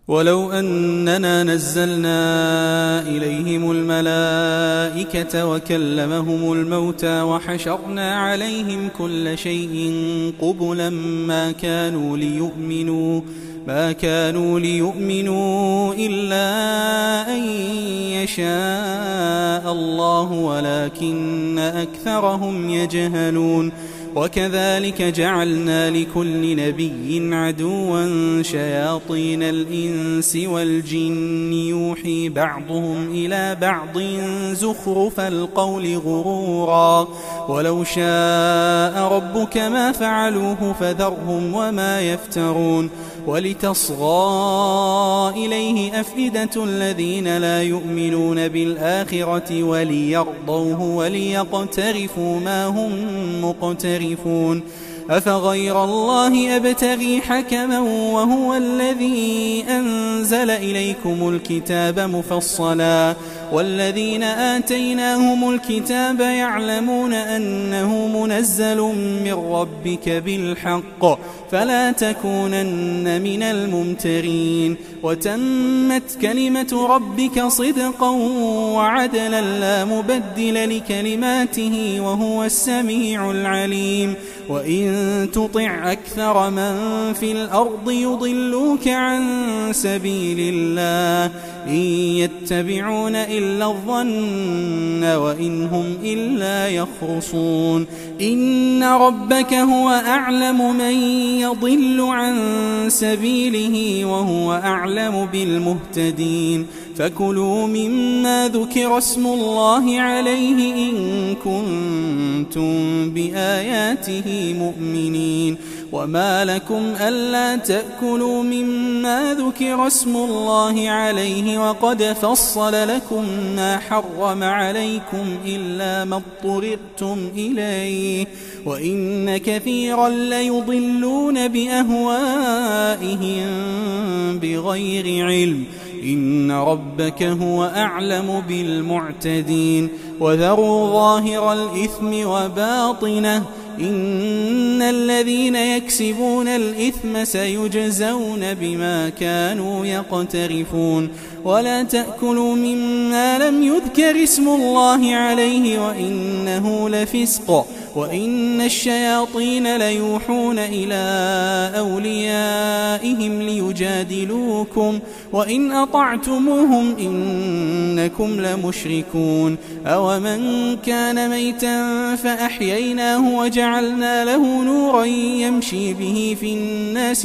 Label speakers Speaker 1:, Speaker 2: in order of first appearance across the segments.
Speaker 1: ولو أننا نزلنا إليهم الملائكة وكلمهم الموتى وحشرنا عليهم كل شيء قبلا ما كانوا ليؤمنوا إلا أن يشاء الله ولكن أكثرهم يجهلون. وكذلك جعلنا لكل نبي عدوا شياطين الإنس والجن يوحي بعضهم إلى بعض زخرف القول غرورا ولو شاء ربك ما فعلوه فذرهم وما يفترون. ولتصغى إليه أفئدة الذين لا يؤمنون بالآخرة وليرضوه وليقترفوا ما هم مقترفون. أفغير الله أبتغي حكما وهو الذي أنزل إليكم الكتاب مفصلا والذين آتيناهم الكتاب يعلمون أنه منزل من ربك بالحق فلا تكونن من الممترين. وتمت كلمة ربك صدقا وعدلا لا مبدل لكلماته وهو السميع العليم. وإن تطع أكثر من في الأرض يضلوك عن سبيل الله إن يتبعون إلا الظن وإن هم إلا يخرصون. إن ربك هو أعلم من يضل عن سبيله وهو أعلم بالمهتدين. فكلوا مما ذكر اسم الله عليه إن كنتم بآياته مؤمنين. وما لكم ألا تأكلوا مما ذكر اسم الله عليه وقد فصل لكم ما حرم عليكم إلا ما اضطررتم إليه وإن كثيرا ليضلون بأهوائهم بغير علم. إن ربك هو أعلم بالمعتدين. وذروا ظاهر الإثم وباطنه إن الذين يكسبون الإثم سيجزون بما كانوا يقترفون. ولا تأكلوا مما لم يذكر اسم الله عليه وإنه لفسق وإن الشياطين ليوحون إلى أوليائهم ليجادلوكم وإن أطعتموهم إنكم لمشركون. أومن كان ميتا فأحييناه وجعلنا له نورا يمشي به في الناس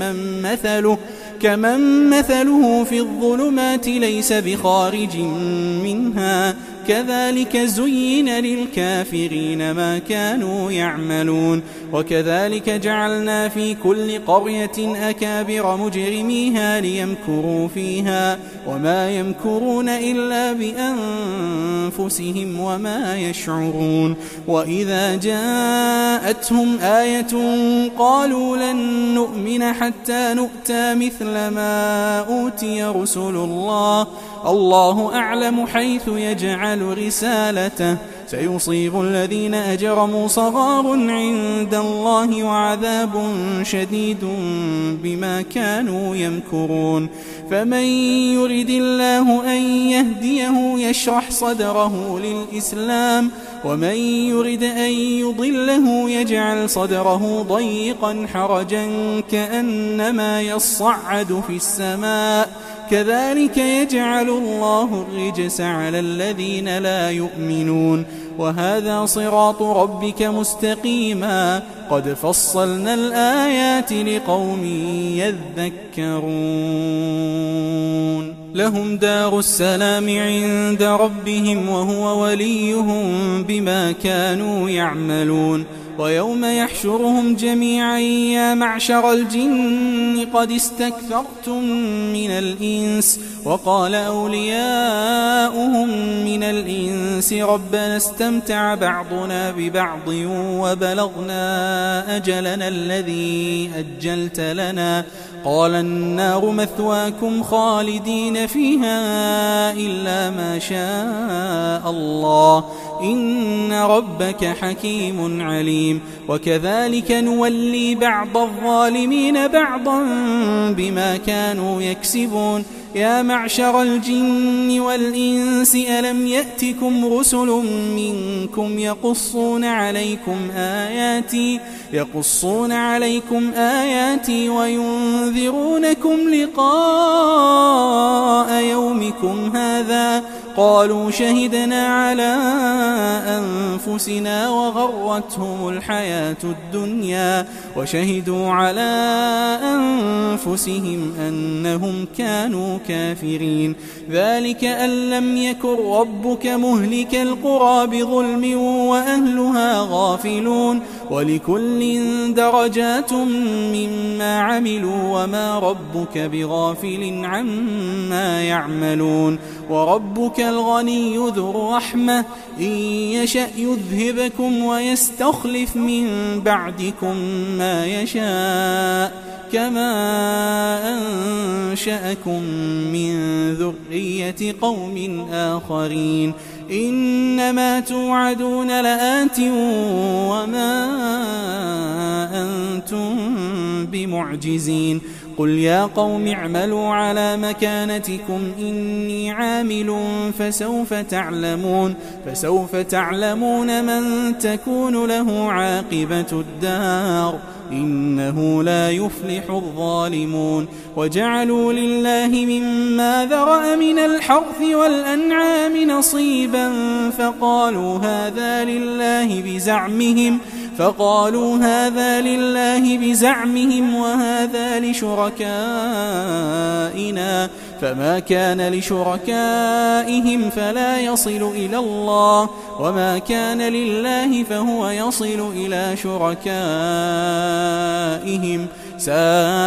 Speaker 1: كمن مثله في الظلمات ليس بخارج منها كذلك زين للكافرين ما كانوا يعملون. وكذلك جعلنا في كل قرية أكابر مجرميها ليمكروا فيها وما يمكرون إلا بأنفسهم وما يشعرون. وإذا جاءتهم آية قالوا لن نؤمن حتى نؤتى مثل ما أوتي رسل الله أعلم حيث يجعل رسالته سيصيب الذين أجرموا صغار عند الله وعذاب شديد بما كانوا يمكرون. فمن يرد الله أن يهديه يشرح صدره للإسلام ومن يرد أن يضله يجعل صدره ضيقا حرجا كأنما يصعد في السماء كذلك يجعل الله الرجس على الذين لا يؤمنون. وهذا صراط ربك مستقيما قد فصلنا الآيات لقوم يذكرون. لهم دار السلام عند ربهم وهو وليهم بما كانوا يعملون. ويوم يحشرهم جميعا يا معشر الجن قد استكثرتم من الإنس وقال أولياؤهم من الإنس ربنا استمتع بعضنا ببعض وبلغنا أجلنا الذي أجلت لنا قال النار مثواكم خالدين فيها إلا ما شاء الله إن ربك حكيم عليم. وكذلك نولي بعض الظالمين بعضا بما كانوا يكسبون. يا معشر الجن والإنس ألم يأتكم رسل منكم يقصون عليكم آياتي وينذرونكم لقاء يومكم هذا؟ قالوا شهدنا على أنفسنا وغرتهم الحياة الدنيا وشهدوا على أنفسهم أنهم كانوا كافرين. ذلك أن لم يكن ربك مهلك القرى بظلم وأهلها غافلون. ولكل درجات مما عملوا وما ربك بغافل عما يعملون. وربك الغني ذو الرحمة إن يشأ يذهبكم ويستخلف من بعدكم ما يشاء كما أنشأكم من ذرية قوم آخرين. إنما توعدون لآت وما أنتم بمعجزين. قل يا قوم اعملوا على مكانتكم إني عامل فسوف تعلمون من تكون له عاقبة الدار إنه لا يفلح الظالمون. وجعلوا لله مما ذرأ من الحرث والأنعام نصيبا فقالوا هذا لله بزعمهم وهذا لشركائنا فما كان لشركائهم فلا يصل إلى الله وما كان لله فهو يصل إلى شركائهم ساء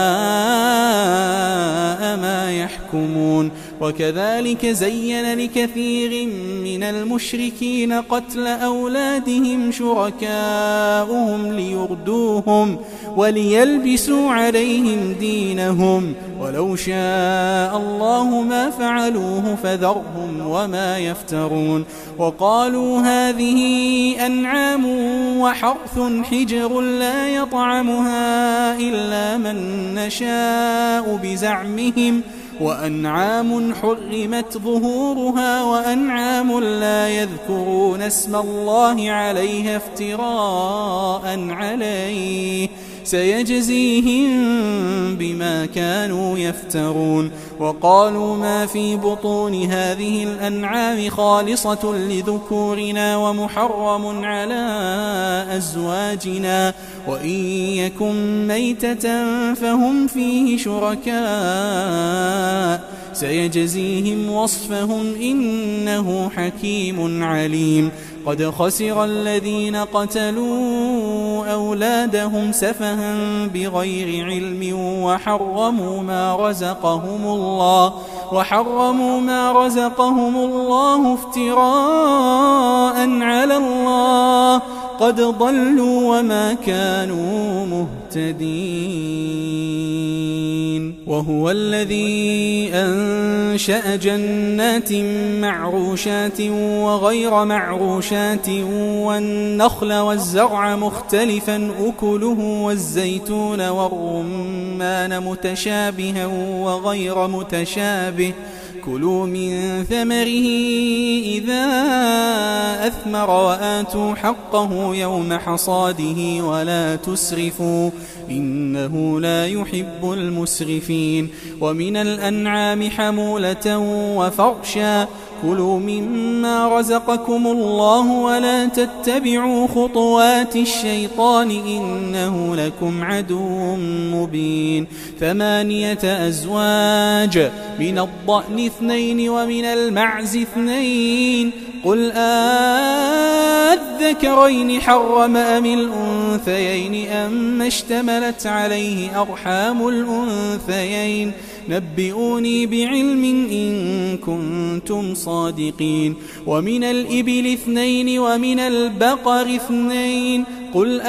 Speaker 1: ما يحكمون. وكذلك زين لكثير من المشركين قتل أولادهم شركاؤهم ليردوهم وليلبسوا عليهم دينهم ولو شاء الله ما فعلوه فذرهم وما يفترون. وقالوا هذه أنعام وحرث حجر لا يطعمها إلا من نشاء بزعمهم وأنعام حرمت ظهورها وأنعام لا يذكرون اسم الله عليها افتراء عليه سيجزيهم بما كانوا يفترون. وقالوا ما في بطون هذه الأنعام خالصة لذكورنا ومحرم على أزواجنا وإن يكن ميتة فهم فيه شركاء سيجزيهم وصفهم إنه حكيم عليم. قد خسر الذين قتلوا أولادهم سفها بغير علم وحرموا ما رزقهم الله افتراء على الله قد ضلوا وما كانوا مهتدين. وهو الذي أنشأ جنات معروشات وغير معروشات والنخل والزرع مختلفا أكله والزيتون والرمان متشابها وغير متشابه كلوا من ثمره إذا أثمر وآتوا حقه يوم حصاده ولا تسرفوا إنه لا يحب المسرفين. ومن الأنعام حمولة وفرشا كلوا مما رزقكم الله ولا تتبعوا خطوات الشيطان إنه لكم عدو مبين. 8 أزواج من الضأن 2 ومن المعز 2 قل أذكرين حرم أم الأنثيين أما اشتملت عليه أرحام الأنثيين نبئوني بعلم إن كنتم صادقين. ومن الإبل 2 ومن البقر 2 قل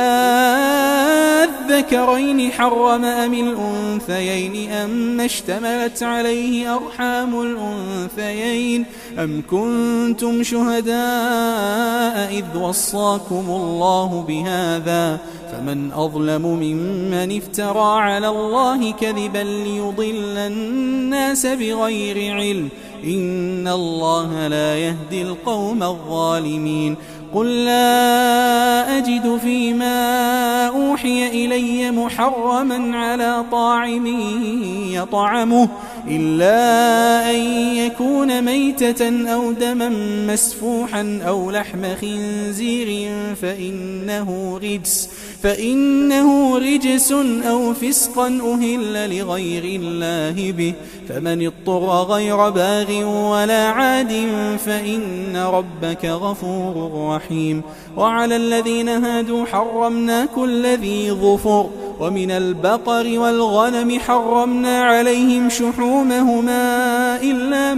Speaker 1: أذكرين حرم أم الأنثيين أم اشتملت عليه أرحام الأنثيين أم كنتم شهداء إذ وصاكم الله بهذا فمن أظلم ممن افترى على الله كذبا ليضل الناس بغير علم إن الله لا يهدي القوم الظالمين قل لا أجد فيما أوحي إلي محرما على طاعم يطعمه إلا أن يكون ميتة أو دما مسفوحا أو لحم خنزير فإنه رجس أو فسقا أهل لغير الله به فمن اضطر غير باغ ولا عاد فإن ربك غفور رحيم وعلى الذين هادوا حرمنا كل ذي ظفر ومن البقر والغنم حرمنا عليهم شحومهما إلا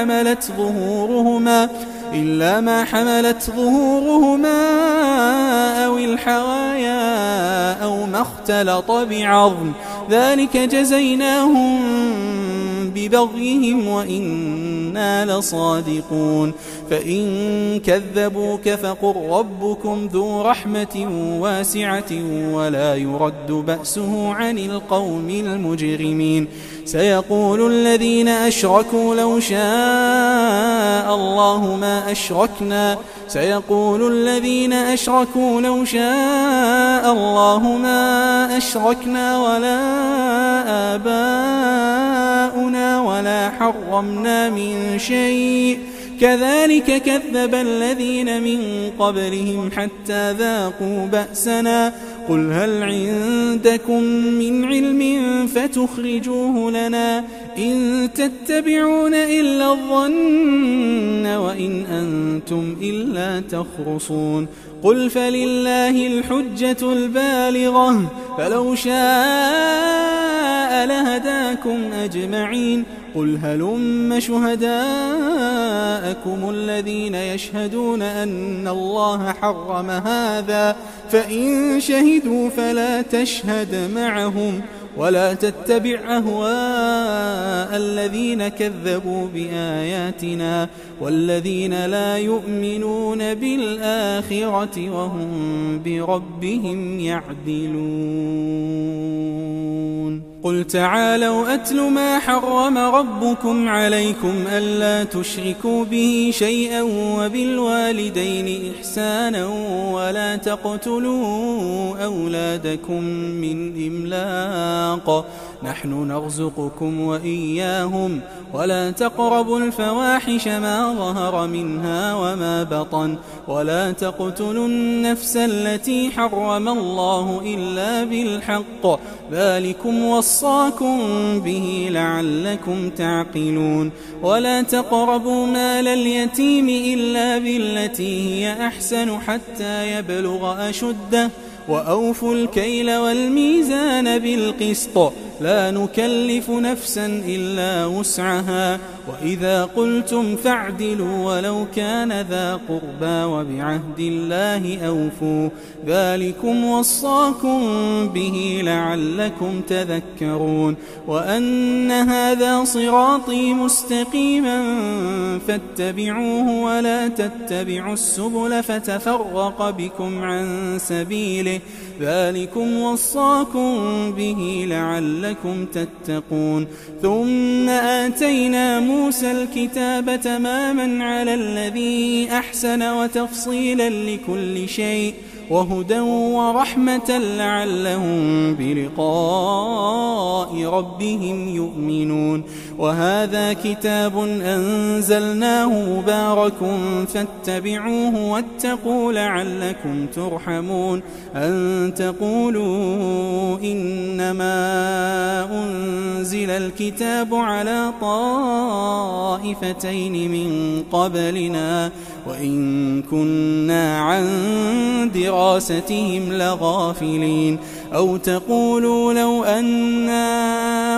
Speaker 1: ما حملت ظهورهما أو الحوايا أو ما اختلط بعظم ذلك جزيناهم ببغيهم وإنا لصادقون فإن كذبوك فقل ربكم ذو رحمة واسعة ولا يرد بأسه عن القوم المجرمين سيقول الذين أشركوا لو شاء الله ما أشركنا ولا آباؤنا ولا حرمنا من شيء كذلك كذب الذين من قبلهم حتى ذاقوا بأسنا قل هل عندكم من علم فتخرجوه لنا إن تتبعون إلا الظن وإن أنتم إلا تخرصون قل فلله الحجة البالغة فلو شاء لهداكم أجمعين قل هلم شهداءكم الذين يشهدون أن الله حرم هذا فإن شهدوا فلا تشهد معهم ولا تتبع أهواء الذين كذبوا بآياتنا والذين لا يؤمنون بالآخرة وهم بربهم يعدلون قل تعالوا أتل ما حرم ربكم عليكم ألا تشركوا به شيئا وبالوالدين إحسانا ولا تقتلوا أولادكم من إملاق نحن نرزقكم وإياهم ولا تقربوا الفواحش ما ظهر منها وما بطن ولا تقتلوا النفس التي حرم الله إلا بالحق ذلكم وصاكم به لعلكم تعقلون ولا تقربوا مال اليتيم إلا بالتي هي أحسن حتى يبلغ أشده وأوفوا الكيل والميزان بالقسط لا نكلف نفسا إلا وسعها وإذا قلتم فاعدلوا ولو كان ذا قربى وبعهد الله أوفوا ذلكم وصاكم به لعلكم تذكرون وأن هذا صراطي مستقيما فاتبعوه ولا تتبعوا السبل فتفرق بكم عن سبيله ذلكم وصاكم به لعلكم تتقون ثم آتينا موسى الكتاب تماما على الذي أحسن وتفصيلا لكل شيء وهدى ورحمة لعلهم بلقاء ربهم يؤمنون وهذا كتاب أنزلناه مبارك فاتبعوه واتقوا لعلكم ترحمون أن تقولوا إنما أنزل الكتاب على طائفتين من قبلنا وإن كنا عن دراستهم لغافلين أو تقولوا لو أنا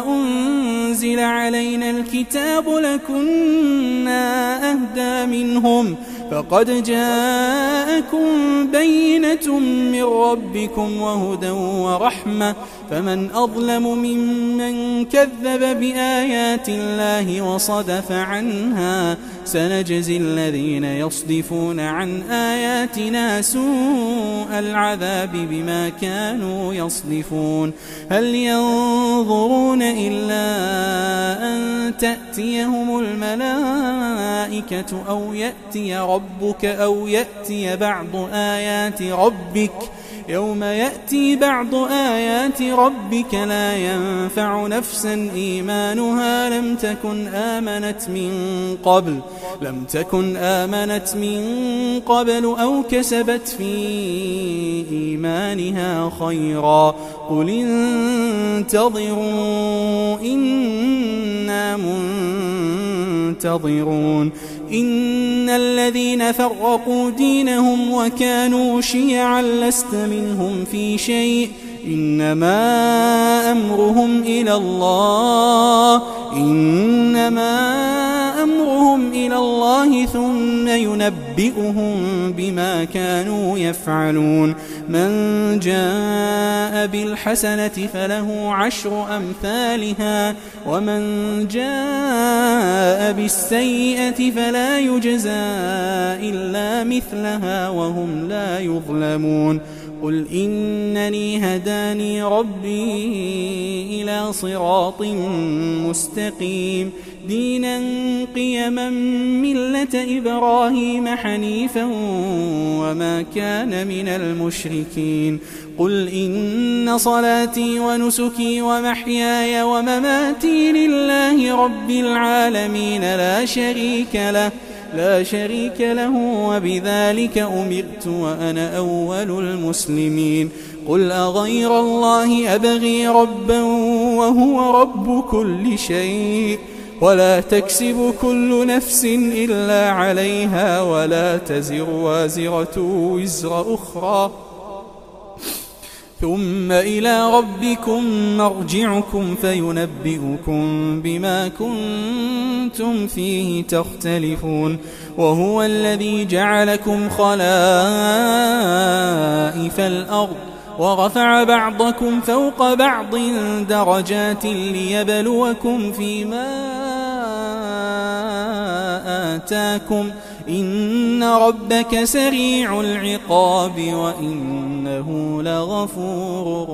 Speaker 1: أنزل علينا الكتاب لكنا أهدى منهم فقد جاءكم بينة من ربكم وهدى ورحمة فمن أظلم ممن كذب بآيات الله وصدف عنها سنجزي الذين يصدفون عن آياتنا سوء العذاب بما كانوا يصدفون هل ينظرون إلا أن تأتيهم الملائكة أو يأتي ربك أو يأتي بعض آيات ربك يوم يأتي بعض آيات ربك لا ينفع نفسا إيمانها لم تكن آمنت من قبل أو كسبت في إيمانها خيرا قل انتظروا إنا منتظرون إن الذين فرقوا دينهم وكانوا شيعا لست منهم في شيء إنما أمرهم إلى الله ثم ينبئهم بما كانوا يفعلون من جاء بالحسنة فله 10 أمثالها ومن جاء بالسيئة فلا يجزى إلا مثلها وهم لا يظلمون قل إنني هداني ربي إلى صراط مستقيم دينا قيما ملة إبراهيم حنيفا وما كان من المشركين قل إن صلاتي ونسكي ومحياي ومماتي لله رب العالمين لا شريك له وبذلك أمرت وأنا أول المسلمين قل أغير الله أبغي ربا وهو رب كل شيء ولا تكسب كل نفس إلا عليها ولا تزر وازرة وزر أخرى ثم إلى ربكم مرجعكم فينبئكم بما كنتم فيه تختلفون وهو الذي جعلكم خلائف الأرض ورفع بعضكم فوق بعض درجات ليبلوكم فيما آتاكم إن ربك سريع العقاب وإنه لغفور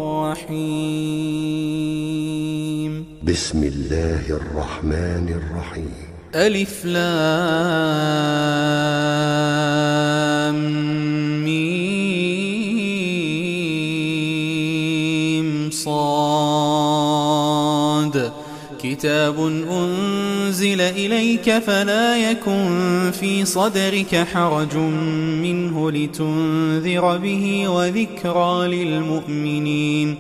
Speaker 1: رحيم
Speaker 2: بسم الله الرحمن الرحيم
Speaker 1: ألف لام ميم صاد كتاب أنزل إليك فلا يكن في صدرك حرج منه لتنذر به وذكرى للمؤمنين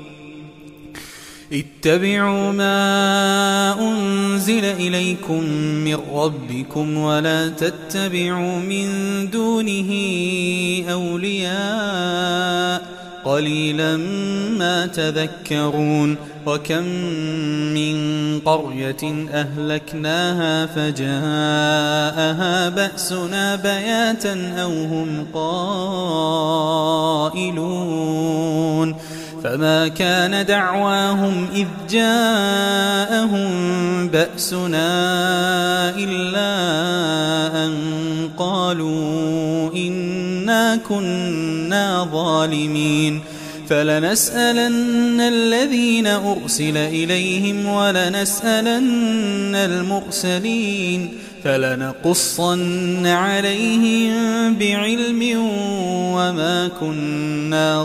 Speaker 1: اتبعوا ما أنزل إليكم من ربكم ولا تتبعوا من دونه أولياء قليلا ما تذكرون وكم من قرية أهلكناها فجاءها بأسنا بياتا أو هم قائلون فما كان دعواهم إذ جاءهم بأسنا إلا أن قالوا إنا كنا ظالمين فلنسألن الذين أرسل إليهم ولنسألن المرسلين فلنقصن عليهم بعلم وما كنا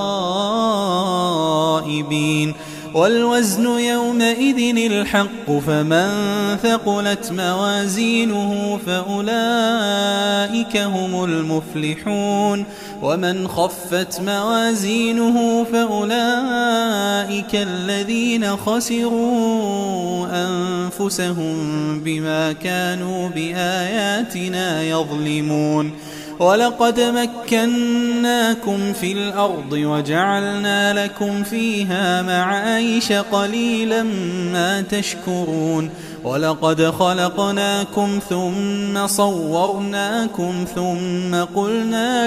Speaker 1: غائبين والوزن يومئذ الحق فمن ثقلت موازينه فأولئك هم المفلحون ومن خفت موازينه فأولئك الذين خسروا أنفسهم بما كانوا بآياتنا يظلمون ولقد مكناكم في الأرض وجعلنا لكم فيها معايش قليلا ما تشكرون ولقد خلقناكم ثم صورناكم ثم قلنا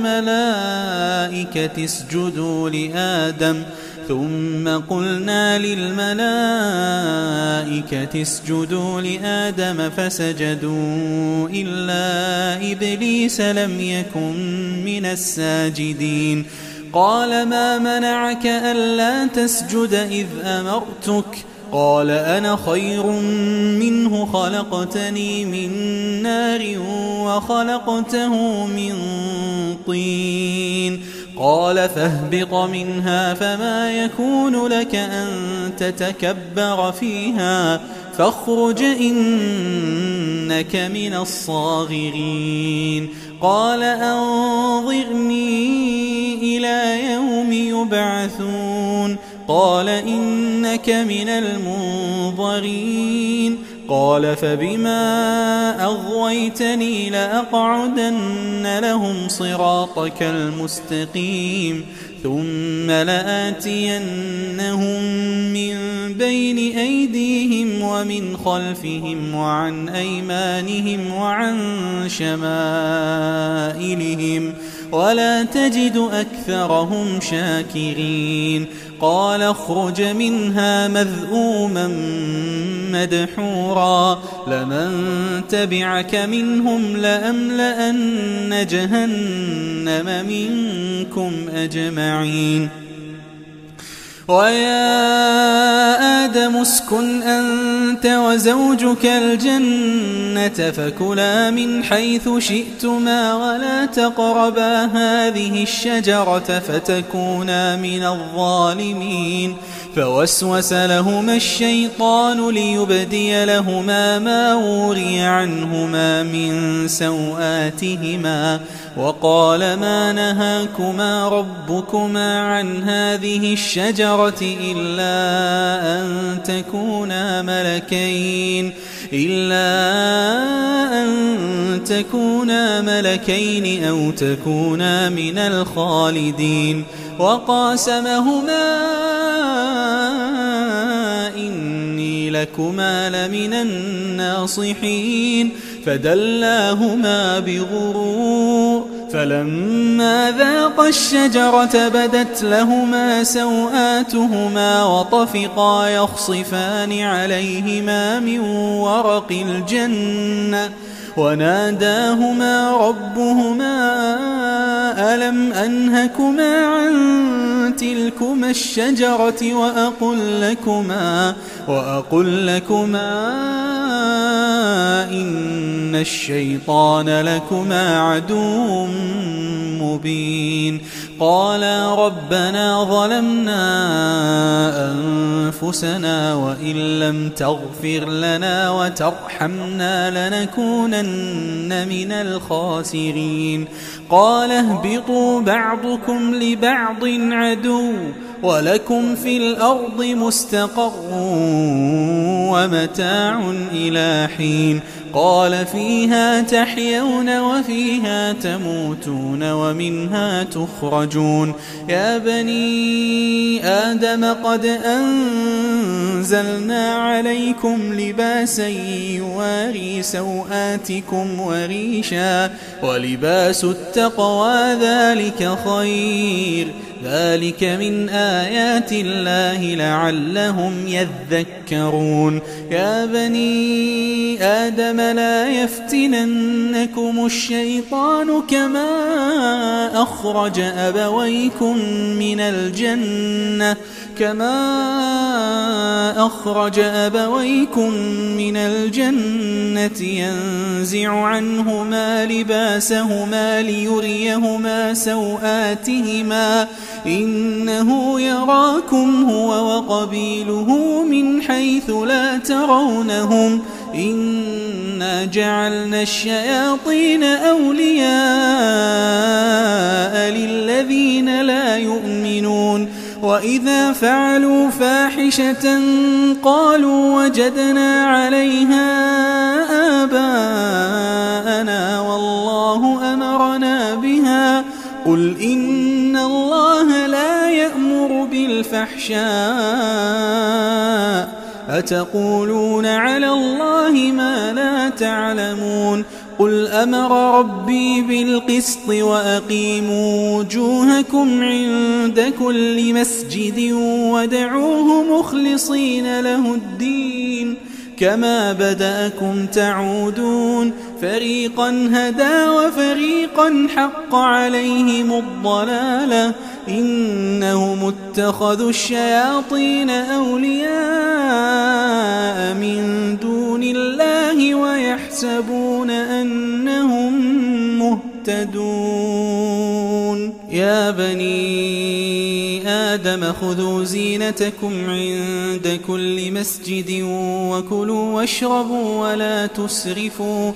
Speaker 1: للملائكة اسجدوا لآدم فسجدوا إلا إبليس لم يكن من الساجدين قال ما منعك ألا تسجد إذ أمرتك قال أنا خير منه خلقتني من نار وخلقته من طين قال فاهبط منها فما يكون لك أن تتكبر فيها فاخرج إنك من الصاغرين قال أنظرني إلى يوم يبعثون قال إنك من المنظرين قال فبما أغويتني لأقعدن لهم صراطك المستقيم ثم لآتينهم من بين أيديهم ومن خلفهم وعن أيمانهم وعن شمائلهم ولا تجد أكثرهم شاكرين قال اخرج منها مذءوما مدحورا لمن تبعك منهم لأملأن جهنم منكم أجمعين ويا آدم اسكن أنت وزوجك الجنة فكلا من حيث شئتما ولا تقربا هذه الشجرة فتكونا من الظالمين فوسوس لهما الشيطان ليبدي لهما ما وري عنهما من سوآتهما وقال ما نهاكما ربكما عن هذه الشجرة إلا أن تكونا ملكين أو تكونا من الخالدين وقاسمهما إني لكما لمن الناصحين فدلاهما بغرور فلما ذاقا الشجرة بدت لهما سوآتهما وطفقا يخصفان عليهما من ورق الجنة وناداهما ربهما ألم أنهكما عن تلكما الشجرة وأقل لكما إن الشيطان لكما عدو مبين قالا ربنا ظلمنا أنفسنا وإن لم تغفر لنا وترحمنا لنكونن من الخاسرين قال اهبطوا بعضكم لبعض عدو ولكم في الأرض مستقر ومتاع إلى حين قال فيها تحيون وفيها تموتون ومنها تخرجون يا بني آدم قد أنزلنا عليكم لباسا يواري سوآتكم وريشا ولباس التقوى ذلك خير ذلك من آيات الله لعلهم يذكرون يا بني آدم لا يفتننكم الشيطان كما أخرج أبويكم من الجنة ينزع عنهما لباسهما ليريهما سوآتهما إنه يراكم هو وقبيله من حيث لا ترونهم إنا جعلنا الشياطين أولياء للذين لا يؤمنون وإذا فعلوا فاحشة قالوا وجدنا عليها آباءنا والله أمرنا يشاء أتقولون على الله ما لا تعلمون قل أمر ربي بالقسط وأقيموا وجوهكم عند كل مسجد ودعوه مخلصين له الدين كما بدأكم تعودون فريقا هدى وفريقا حق عليهم الضلالة إنهم اتخذوا الشياطين أولياء من دون الله ويحسبون أنهم مهتدون يا بني آدم خذوا زينتكم عند كل مسجد وكلوا واشربوا ولا تسرفوا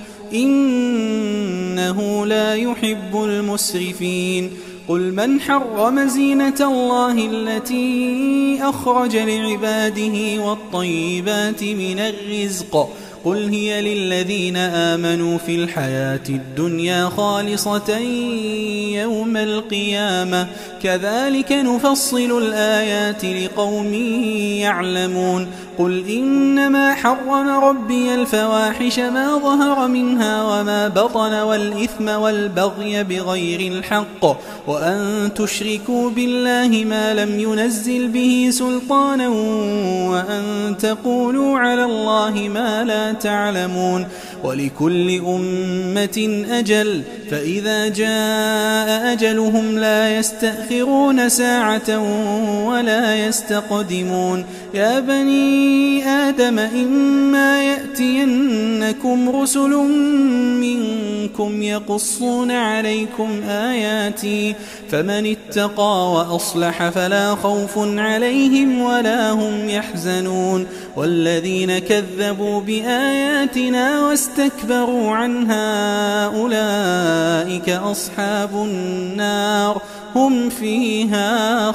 Speaker 1: إنه لا يحب المسرفين قل من حرم زينة الله التي أخرج لعباده والطيبات من الرزق قل هي للذين آمنوا في الحياة الدنيا خالصة يوم القيامة كذلك نفصل الآيات لقوم يعلمون قل إنما حرم ربي الفواحش ما ظهر منها وما بطن والإثم والبغي بغير الحق وأن تشركوا بالله ما لم ينزل به سلطانا وأن تقولوا على الله ما لا تعلمون ولكل أمة أجل فإذا جاء أجلهم لا يستأخرون ساعة ولا يستقدمون يا بني آدم إما يأتينكم رسل منكم يقصون عليكم آياتي فمن اتقى وأصلح فلا خوف عليهم ولا هم يحزنون والذين كذبوا بآياتنا واستكبروا عنها أولئك أصحاب النار هم فيها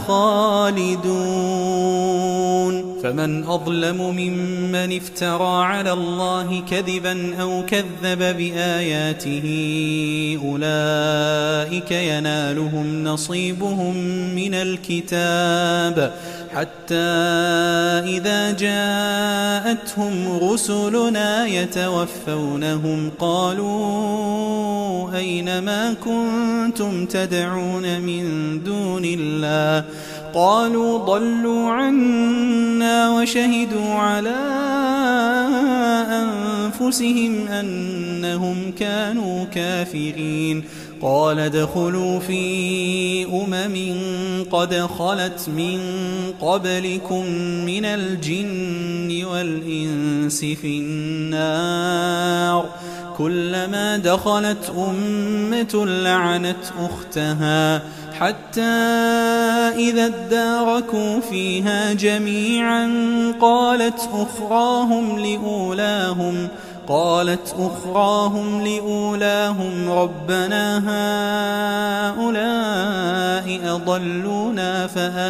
Speaker 1: خالدون فمن أظلم ممن افترى على الله كذبا أو كذب بآياته أولئك ينالهم نصيبهم من الكتاب حتى إذا جاءتهم رسلنا يتوفونهم قالوا أين ما كنتم تدعون من دون الله قالوا ضلوا عنا وشهدوا على أنفسهم أنهم كانوا كافرين قال ادخلوا في قد خلت من قبلكم من الجن والإنس في النار كلما دخلت أمة لعنت أختها حتى إذا اداركوا فيها جميعا قالت أخراهم لأولاهم ربنا هؤلاء أضلونا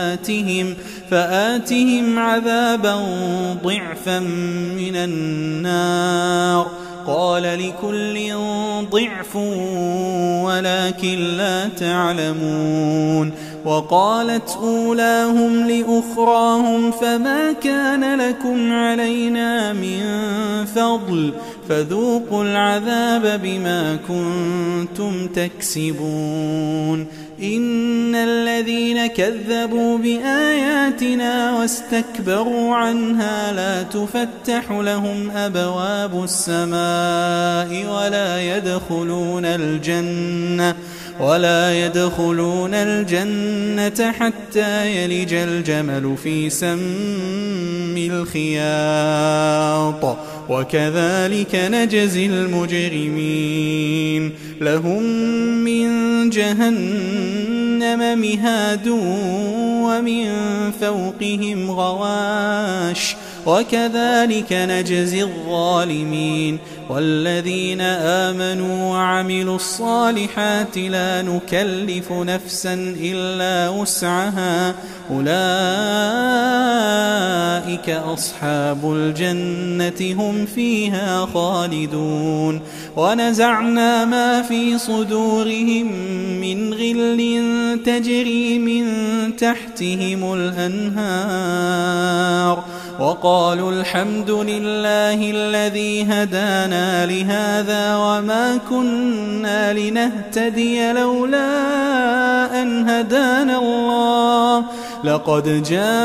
Speaker 1: فآتهم عذابا ضعفا من النار قال لكل ضعف ولكن لا تعلمون وقالت أولاهم لأخراهم فما كان لكم علينا من فضل فذوقوا العذاب بما كنتم تكسبون إن الذين كذبوا بآياتنا واستكبروا عنها لا تفتح لهم أبواب السماء ولا يدخلون الجنة حتى يلج الجمل في سم الخياط وكذلك نجزي المجرمين لهم من جهنم مهاد ومن فوقهم غواش وكذلك نجزي الظالمين والذين آمنوا وعملوا الصالحات لا نكلف نفسا إلا وسعها أولئك أصحاب الجنة هم فيها خالدون ونزعنا ما في صدورهم من غل تجري من تحتهم الأنهار وقالوا الحمد لله الذي هدانا لهذا وما كنا لنهتدي لولا أن هدانا الله لقد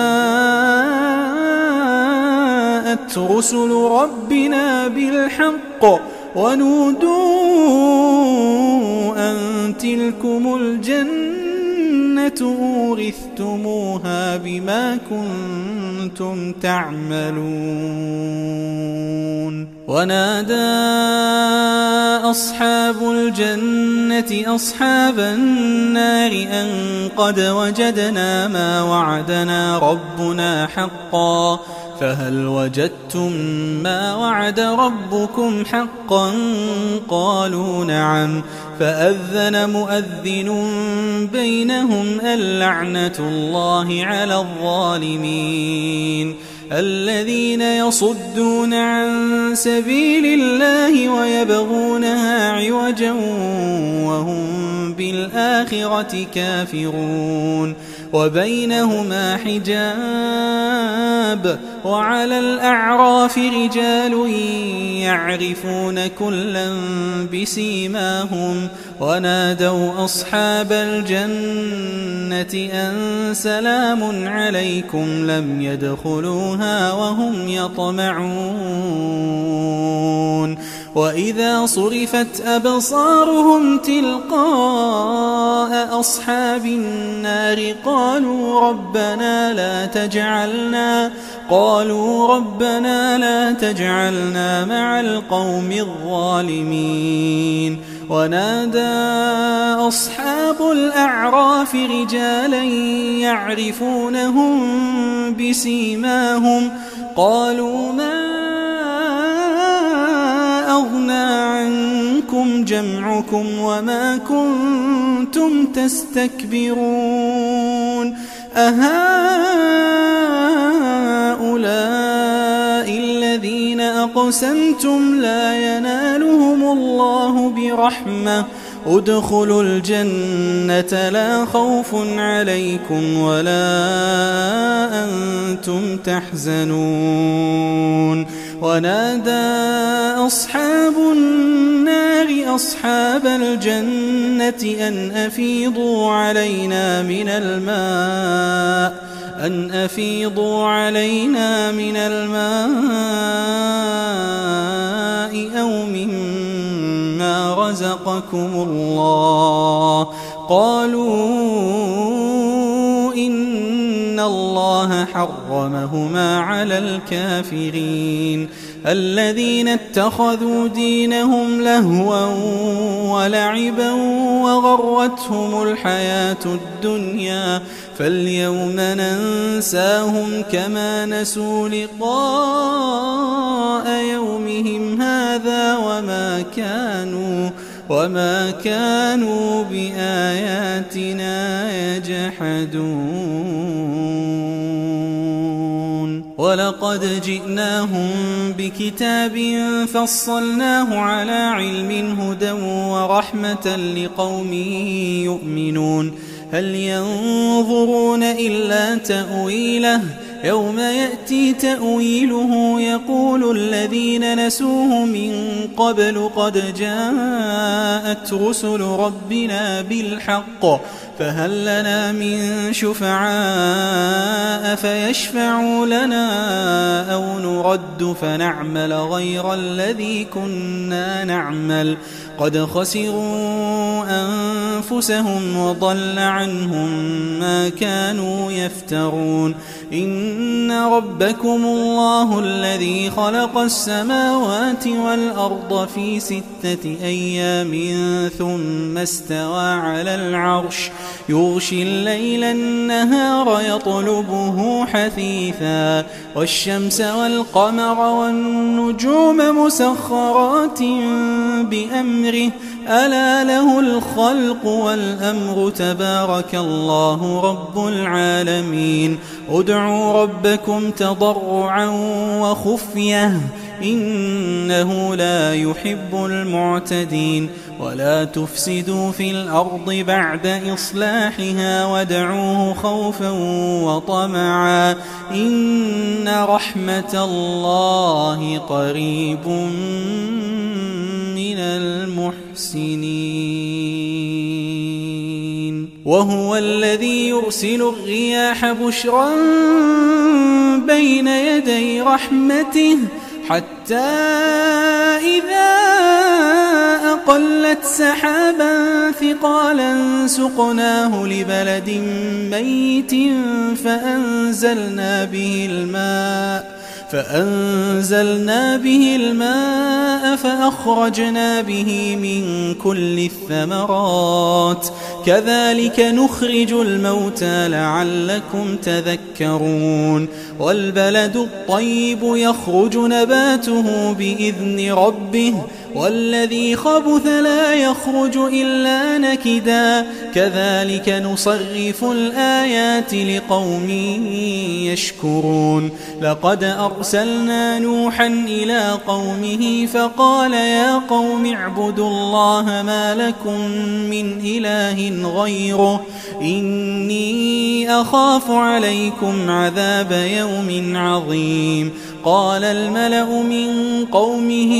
Speaker 1: جاءت رسل ربنا بالحق ونودوا أن تلكم الجنة أورثتموها بما كنتم تعملون ونادى أصحاب الجنة أصحاب النار أن قد وجدنا ما وعدنا ربنا حقا فهل وجدتم ما وعد ربكم حقا قالوا نعم فأذن مؤذن بينهم اللعنة الله على الظالمين الذين يصدون عن سبيل الله ويبغونها عوجا وهم بالآخرة كافرون وبينهما حجاب وعلى الأعراف رجال يعرفون كلا بسيماهم ونادوا أصحاب الجنة أن سلام عليكم لم يدخلوها وهم يطمعون وإذا صرفت أبصارهم تلقاء أصحاب النار قالوا ربنا لا تجعلنا مع القوم الظالمين ونادى أصحاب الأعراف رجالا يعرفونهم بسيماهم قالوا ما أغنى عنكم جمعكم وما كنتم تستكبرون أهؤلاء الذين أقسمتم لا ينالهم الله برحمة ادخلوا الجنة لا خوف عليكم ولا أنتم تحزنون ونادى أصحاب النار أصحاب الجنة أن أفيضوا علينا من الماء أو مما رزقكم الله قالوا إن الله حرمهما على الكافرين الذين اتخذوا دينهم لهوا ولعبا وغرتهم الحياة الدنيا فاليوم ننساهم كما نسوا لقاء يومهم هذا وما كانوا بآياتنا يجحدون ولقد جئناهم بكتاب فصلناه على علم هدى ورحمة لقوم يؤمنون هل ينظرون إلا تأويله يوم يأتي تأويله يقول الذين نسوه من قبل قد جاءت رسل ربنا بالحق فهل لنا من شفعاء فيشفعوا لنا أو نرد فنعمل غير الذي كنا نعمل قد خسروا أنفسهم وضل عنهم ما كانوا يفترون. إن ربكم الله الذي خلق السماوات والأرض في 6 أيام ثم استوى على العرش يغشي الليل النهار يطلبه حثيثا والشمس والقمر والنجوم مسخرات بأمره ألا له الخلق والأمر تبارك الله رب العالمين. ادعوا ربكم تضرعا وخفية إنه لا يحب المعتدين. ولا تفسدوا في الأرض بعد إصلاحها وادعوه خوفا وطمعا إن رحمة الله قريب من المحسنين. وهو الذي يرسل الرياح بشرا بين يدي رحمته حتى إذا أقلت سحابا ثقالا سقناه لبلد ميت فأنزلنا به الماء فأخرجنا به من كل الثمرات كذلك نخرج الموتى لعلكم تذكرون. والبلد الطيب يخرج نباته بإذن ربه والذي خبث لا يخرج إلا نكدا كذلك نصرف الآيات لقوم يشكرون. لقد أرسلنا نوحا إلى قومه فقال يا قوم اعبدوا الله ما لكم من إله غيره إني أخاف عليكم عذاب يوم عظيم. قال الملأ من قومه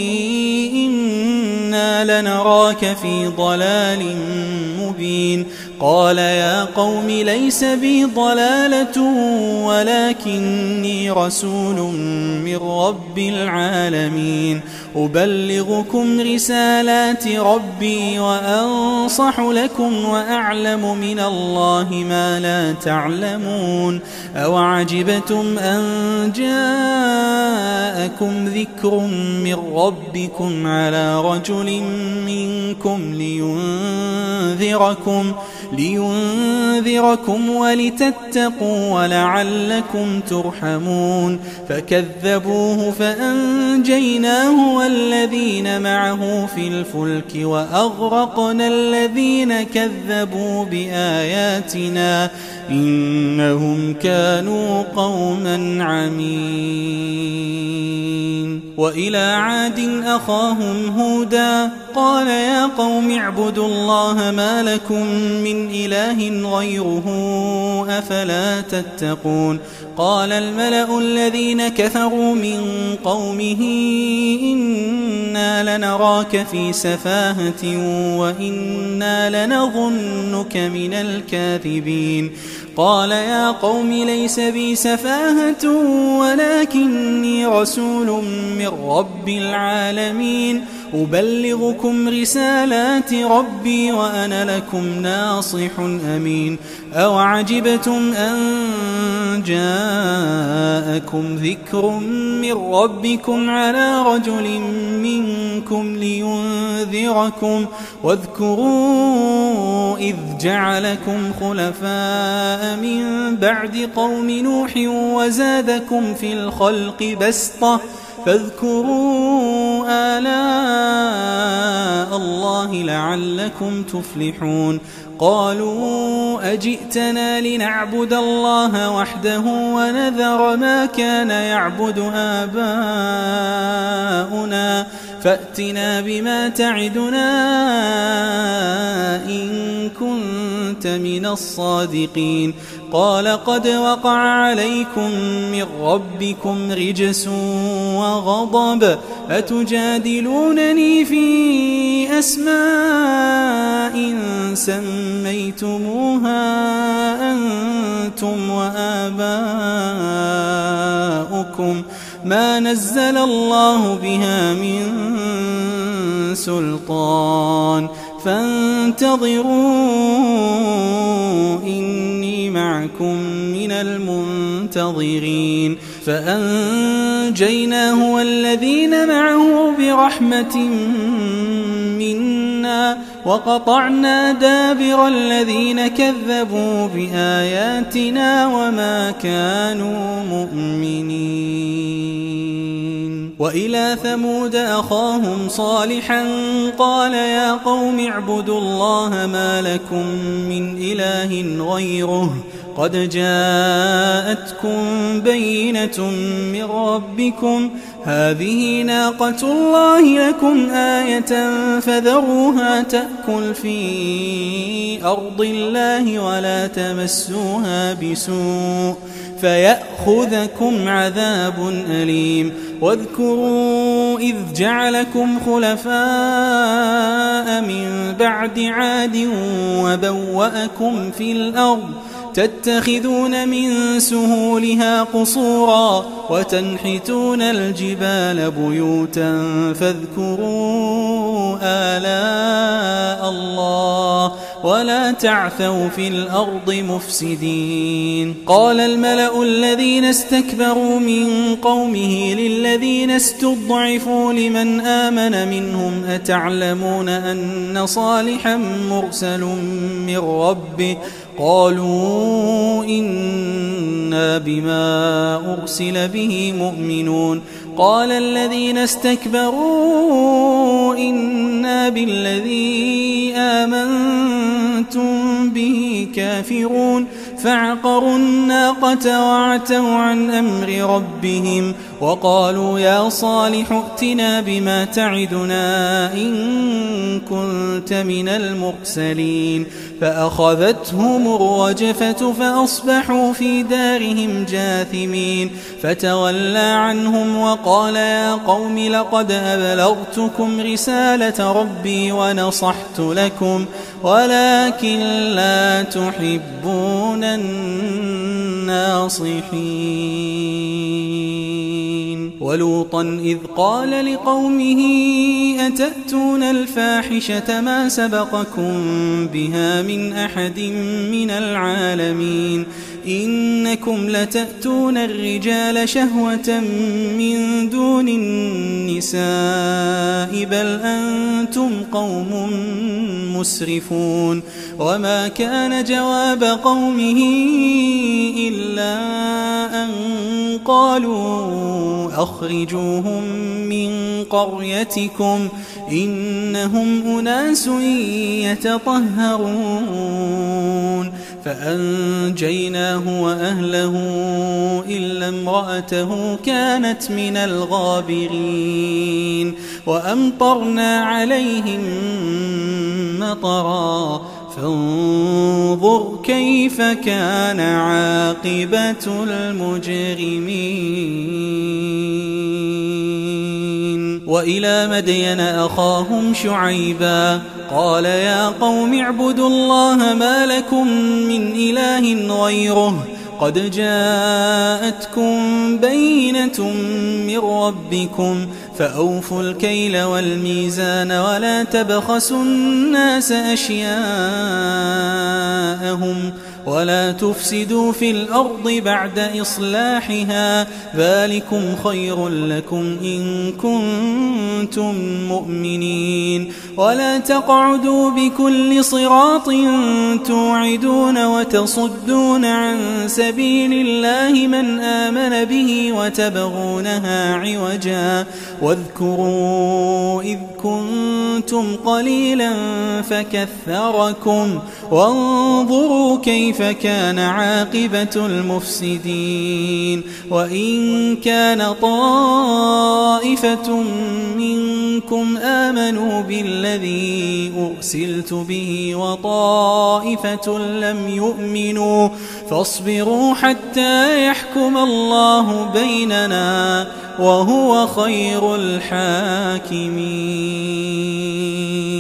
Speaker 1: إنا لنراك في ضلال مبين. قال يا قوم ليس بي ضلالة ولكني رسول من رب العالمين أبلغكم رسالات ربي وأنصح لكم وأعلم من الله ما لا تعلمون. أوعجبتم أن جاءكم ذكر من ربكم على رجل منكم لينذركم ولتتقوا ولعلكم ترحمون. فكذبوه فأنجيناه والذين معه في الفلك وأغرقنا الذين كذبوا بآياتنا إنهم كانوا قوما عمين. وإلى عاد أخاهم هودا قال يا قوم اعبدوا الله ما لكم من إله غيره أفلا تتقون. قال الملأ الذين كفروا من قومه إنا لنراك في سفاهة وإنا لنظنك من الكاذبين. قال يا قوم ليس بي سفاهة ولكني رسول من رب العالمين أبلغكم رسالات ربي وأنا لكم ناصح أمين. أوعجبتم أن جاءكم ذكر من ربكم على رجل منكم لينذركم واذكروا إذ جعلكم خلفاء من بعد قوم نوح وزادكم في الخلق بسطة فاذكروا آلاء الله لعلكم تفلحون. قالوا أجئتنا لنعبد الله وحده ونذر ما كان يعبد آباؤنا فأتنا بما تعدنا إن كنت من الصادقين. قال قد وقع عليكم من ربكم رجس وغضب أتجادلونني في أسماء سميتموها أنتم وآباؤكم ما نزل الله بها من سلطان فانتظروا إني معكم من المنتظرين فأنجيناه والذين معه برحمة منا وقطعنا دابر الذين كذبوا بآياتنا وما كانوا مؤمنين. وإلى ثمود أخاهم صالحا قال يا قوم اعبدوا الله ما لكم من إله غيره قد جاءتكم بينة من ربكم هذه ناقة الله لكم آية فذروها تأكل في أرض الله ولا تمسوها بسوء فيأخذكم عذاب أليم. واذكروا إذ جعلكم خلفاء من بعد عاد وبوأكم في الأرض تتخذون من سهولها قصورا وتنحتون الجبال بيوتا فاذكروا آلاء الله ولا تعثوا في الأرض مفسدين. قال الملأ الذين استكبروا من قومه للذين استضعفوا لمن آمن منهم أتعلمون أن صالحا مرسل من ربه قالوا إنا بما أرسل به مؤمنون. قال الذين استكبروا إنا بالذي آمنتم به كافرون فعقروا الناقة وعتوا عن أمر ربهم وقالوا يا صالح ائتنا بما تعدنا إن كنت من المرسلين. فأخذتهم الرجفة فأصبحوا في دارهم جاثمين فتولى عنهم وقال يا قوم لقد أبلغتكم رسالة ربي ونصحت لكم ولكن لا تحبون الناصحين. ولوطا إذ قال لقومه أتأتون الفاحشة ما سبقكم بها من أحد من العالمين إنكم لتأتون الرجال شهوة من دون النساء بل أنتم قوم مسرفون. وما كان جواب قومه إلا أن قالوا أخرجوهم من قريتكم إنهم أناس يتطهرون. فأنجيناه وأهله إلا امرأته كانت من الغابرين. وأمطرنا عليهم مطرا فانظر كيف كان عاقبة المجرمين. وإلى مدين أخاهم شعيبا قال يا قوم اعبدوا الله ما لكم من إله غيره قد جاءتكم بينة من ربكم فأوفوا الكيل والميزان ولا تبخسوا الناس أشياءهم ولا تفسدوا في الأرض بعد إصلاحها ذلكم خير لكم إن كنتم مؤمنين. ولا تقعدوا بكل صراط توعدون وتصدون عن سبيل الله من آمن به وتبغونها عوجا واذكروا إذ كنتم قليلا فكثركم وانظروا كيف كان عاقبة المفسدين. وإن كان طائفة منكم آمنوا بالذي أرسلت به وطائفة لم يؤمنوا فاصبروا حتى يحكم الله بيننا وهو خير الحاكمين.